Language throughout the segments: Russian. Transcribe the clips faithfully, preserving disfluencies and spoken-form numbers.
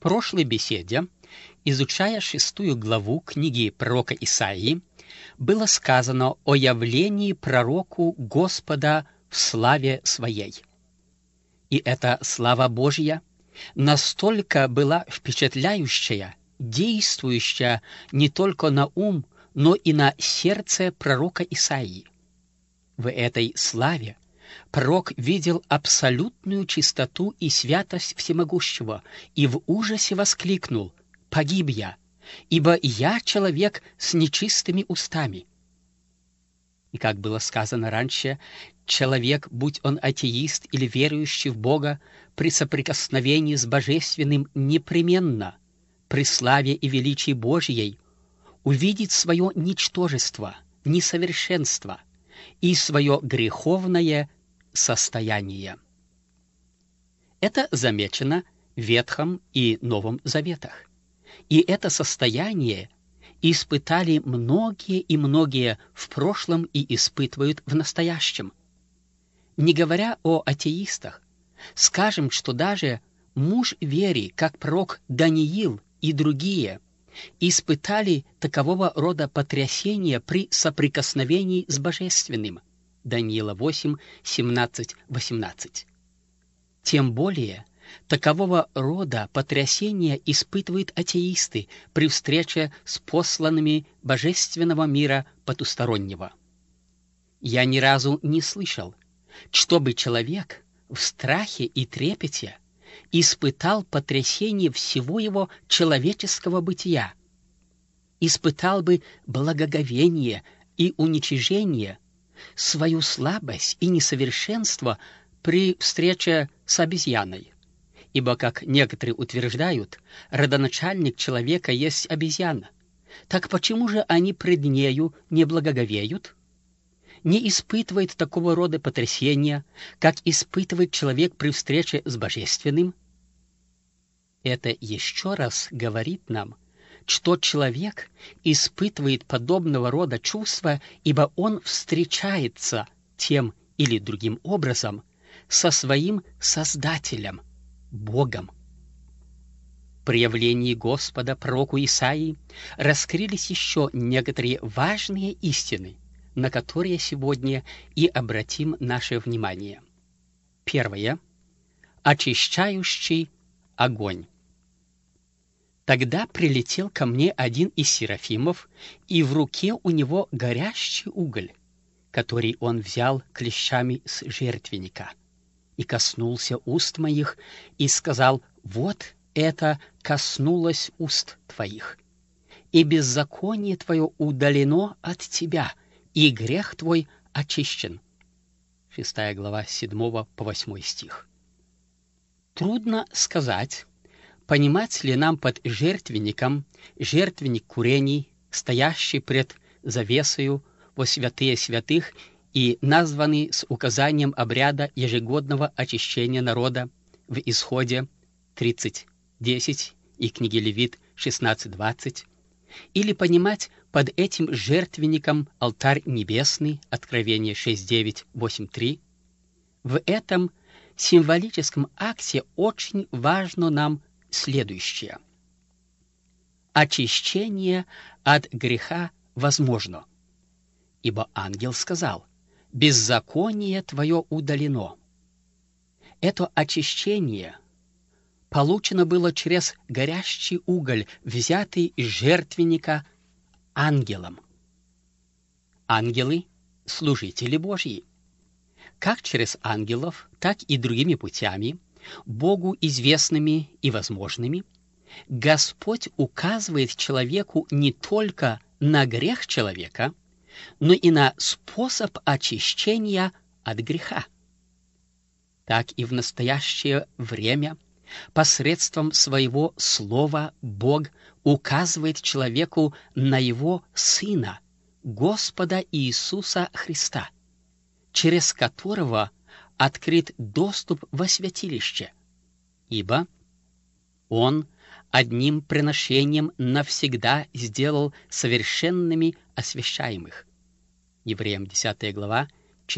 прошлой беседе, изучая шестую главу книги пророка Исаии, было сказано о явлении пророку Господа в славе Своей. И эта слава Божья настолько была впечатляющая, действующая не только на ум, но и на сердце пророка Исаии. В этой славе пророк видел абсолютную чистоту и святость Всемогущего и в ужасе воскликнул: «Погиб я, ибо я человек с нечистыми устами». И как было сказано раньше, человек, будь он атеист или верующий в Бога, при соприкосновении с Божественным непременно, при славе и величии Божьей, увидит свое ничтожество, несовершенство и свое греховное состояние. Это замечено в Ветхом и Новом Заветах. И это состояние испытали многие и многие в прошлом и испытывают в настоящем. Не говоря о атеистах, скажем, что даже муж веры, как пророк Даниил и другие, испытали такового рода потрясения при соприкосновении с Божественным. Даниила восемь, семнадцать, восемнадцать. Тем более, такового рода потрясения испытывают атеисты при встрече с посланными божественного мира потустороннего. Я ни разу не слышал, чтобы человек в страхе и трепете испытал потрясение всего его человеческого бытия, испытал бы благоговение и уничижение, свою слабость и несовершенство при встрече с обезьяной. Ибо, как некоторые утверждают, родоначальник человека есть обезьяна. Так почему же они пред нею не благоговеют? Не испытывает такого рода потрясения, как испытывает человек при встрече с Божественным? Это еще раз говорит нам, что человек испытывает подобного рода чувства, ибо он встречается тем или другим образом со своим Создателем, Богом. При явлении Господа пророку Исаии раскрылись еще некоторые важные истины, на которые сегодня и обратим наше внимание. Первое. Очищающий огонь. Тогда прилетел ко мне один из серафимов, и в руке у него горящий уголь, который он взял клещами с жертвенника, и коснулся уст моих, и сказал: «Вот это коснулось уст твоих, и беззаконие твое удалено от тебя, и грех твой очищен». Шестая глава, с седьмого по восьмой стих. Трудно сказать, понимать ли нам под жертвенником жертвенник курений, стоящий пред завесою во святые святых и названный с указанием обряда ежегодного очищения народа в Исходе тридцать десять и книге Левит шестнадцать двадцать, или понимать под этим жертвенником алтарь небесный, Откровение шесть девять, восемь три. В этом символическом акте очень важно нам следующее. Очищение от греха возможно, ибо ангел сказал: «Беззаконие твое удалено». Это очищение получено было через горящий уголь, взятый из жертвенника ангелом. Ангелы — служители Божьи. Как через ангелов, так и другими путями, Богу известными и возможными, Господь указывает человеку не только на грех человека, но и на способ очищения от греха. Так и в настоящее время посредством своего слова Бог указывает человеку на его Сына, Господа Иисуса Христа, через которого открыт доступ во святилище, ибо Он одним приношением навсегда сделал совершенными освящаемых. Евреям десятая глава,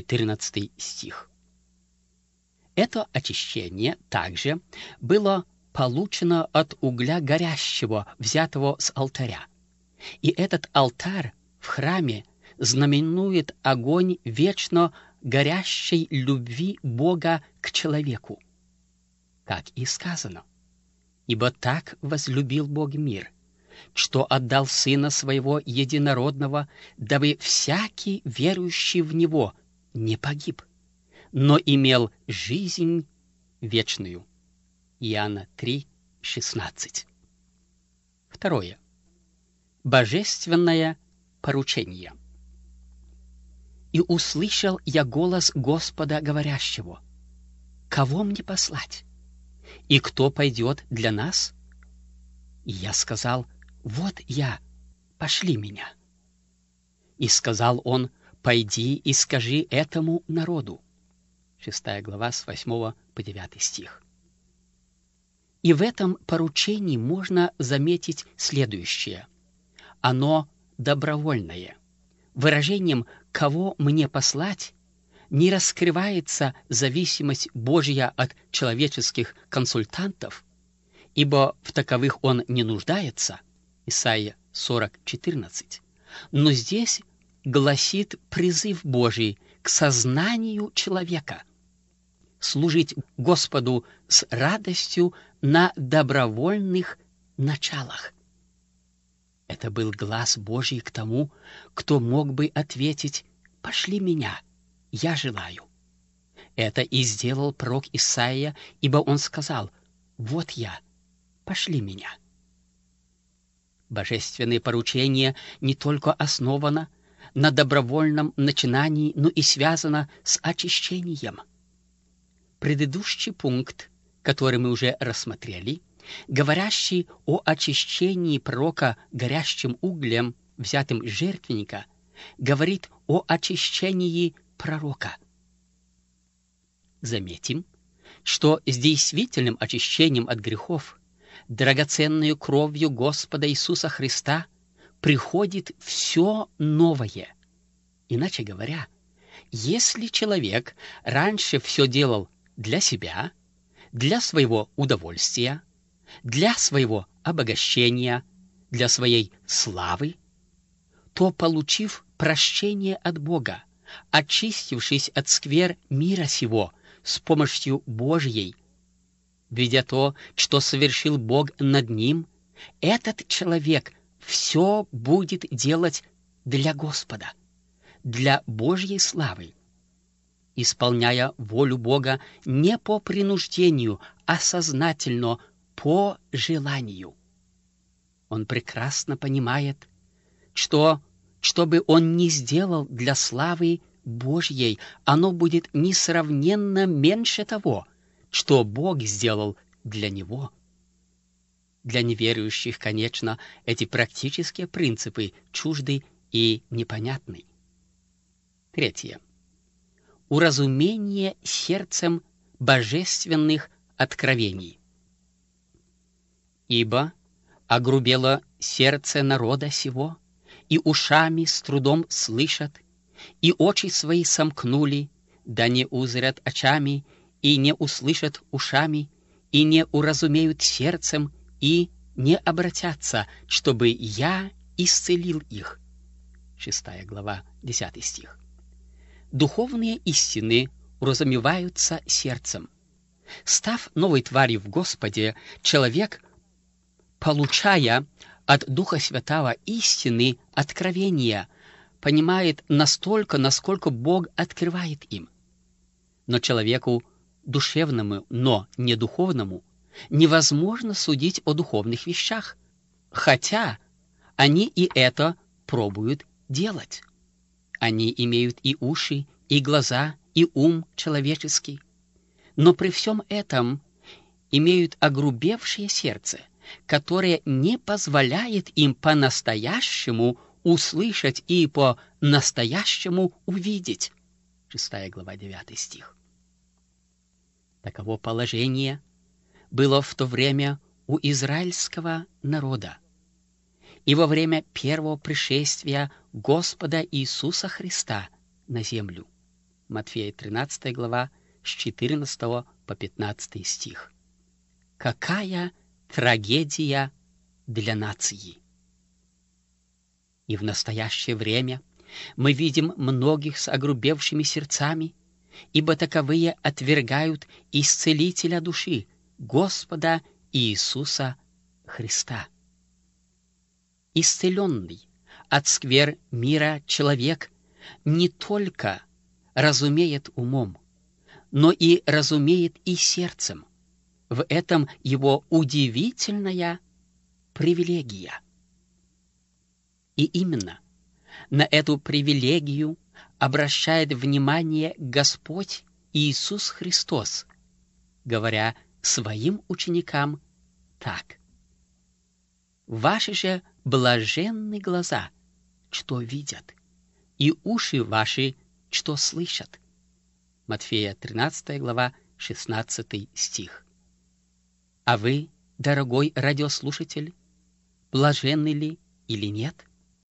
четырнадцатый стих. Это очищение также было получено от угля горящего, взятого с алтаря. И этот алтарь в храме знаменует огонь вечно горящей любви Бога к человеку. Как и сказано: «Ибо так возлюбил Бог мир, что отдал Сына Своего Единородного, дабы всякий, верующий в Него, не погиб, но имел жизнь вечную». Иоанна три, шестнадцать. Второе. Божественное поручение. «И услышал я голос Господа, говорящего: кого мне послать? И кто пойдет для нас? И я сказал: вот я, пошли меня. И сказал он: пойди и скажи этому народу». Шестая глава с восьмого по девятый стих. И в этом поручении можно заметить следующее. Оно добровольное. Выражением «кого мне послать» не раскрывается зависимость Божья от человеческих консультантов, ибо в таковых он не нуждается, Исайя сорок, четырнадцать, но здесь гласит призыв Божий к сознанию человека служить Господу с радостью на добровольных началах. Это был глас Божий к тому, кто мог бы ответить: «Пошли меня, я желаю». Это и сделал пророк Исаия, ибо он сказал: «Вот я, пошли меня». Божественное поручение не только основано на добровольном начинании, но и связано с очищением. Предыдущий пункт, который мы уже рассмотрели, говорящий о очищении пророка горящим углем, взятым из жертвенника, говорит о очищении пророка. Заметим, что с действительным очищением от грехов, драгоценной кровью Господа Иисуса Христа, приходит все новое. Иначе говоря, если человек раньше все делал для себя, для своего удовольствия, для своего обогащения, для своей славы, то, получив прощение от Бога, очистившись от сквер мира сего с помощью Божьей, видя то, что совершил Бог над ним, этот человек все будет делать для Господа, для Божьей славы, исполняя волю Бога не по принуждению, а сознательно, по желанию. Он прекрасно понимает, что, что бы он ни сделал для славы Божьей, оно будет несравненно меньше того, что Бог сделал для него. Для неверующих, конечно, эти практические принципы чужды и непонятны. Третье. Уразумение сердцем божественных откровений. «Ибо огрубело сердце народа сего, и ушами с трудом слышат, и очи свои сомкнули, да не узрят очами, и не услышат ушами, и не уразумеют сердцем, и не обратятся, чтобы я исцелил их». Шестая глава, десятый стих. Духовные истины уразумеваются сердцем. Став новой тварью в Господе, человек, получая от Духа Святого истины откровения, понимает настолько, насколько Бог открывает им. Но человеку душевному, но не духовному, невозможно судить о духовных вещах, хотя они и это пробуют делать. Они имеют и уши, и глаза, и ум человеческий, но при всем этом имеют огрубевшее сердце, которое не позволяет им по-настоящему услышать и по-настоящему увидеть. Шестая глава, девятый стих. Таково положение было в то время у израильского народа и во время первого пришествия Господа Иисуса Христа на землю. Матфея тринадцатая глава с четырнадцатого по пятнадцатый стих. какая трагедия для нации. И в настоящее время мы видим многих с огрубевшими сердцами, ибо таковые отвергают Исцелителя души, Господа Иисуса Христа. Исцеленный от сквер мира человек не только разумеет умом, но и разумеет и сердцем. В этом его удивительная привилегия. И именно на эту привилегию обращает внимание Господь Иисус Христос, говоря своим ученикам так: «Ваши же блаженны глаза, что видят, и уши ваши, что слышат». Матфея тринадцатая глава, шестнадцатый стих. А вы, дорогой радиослушатель, блаженны ли или нет?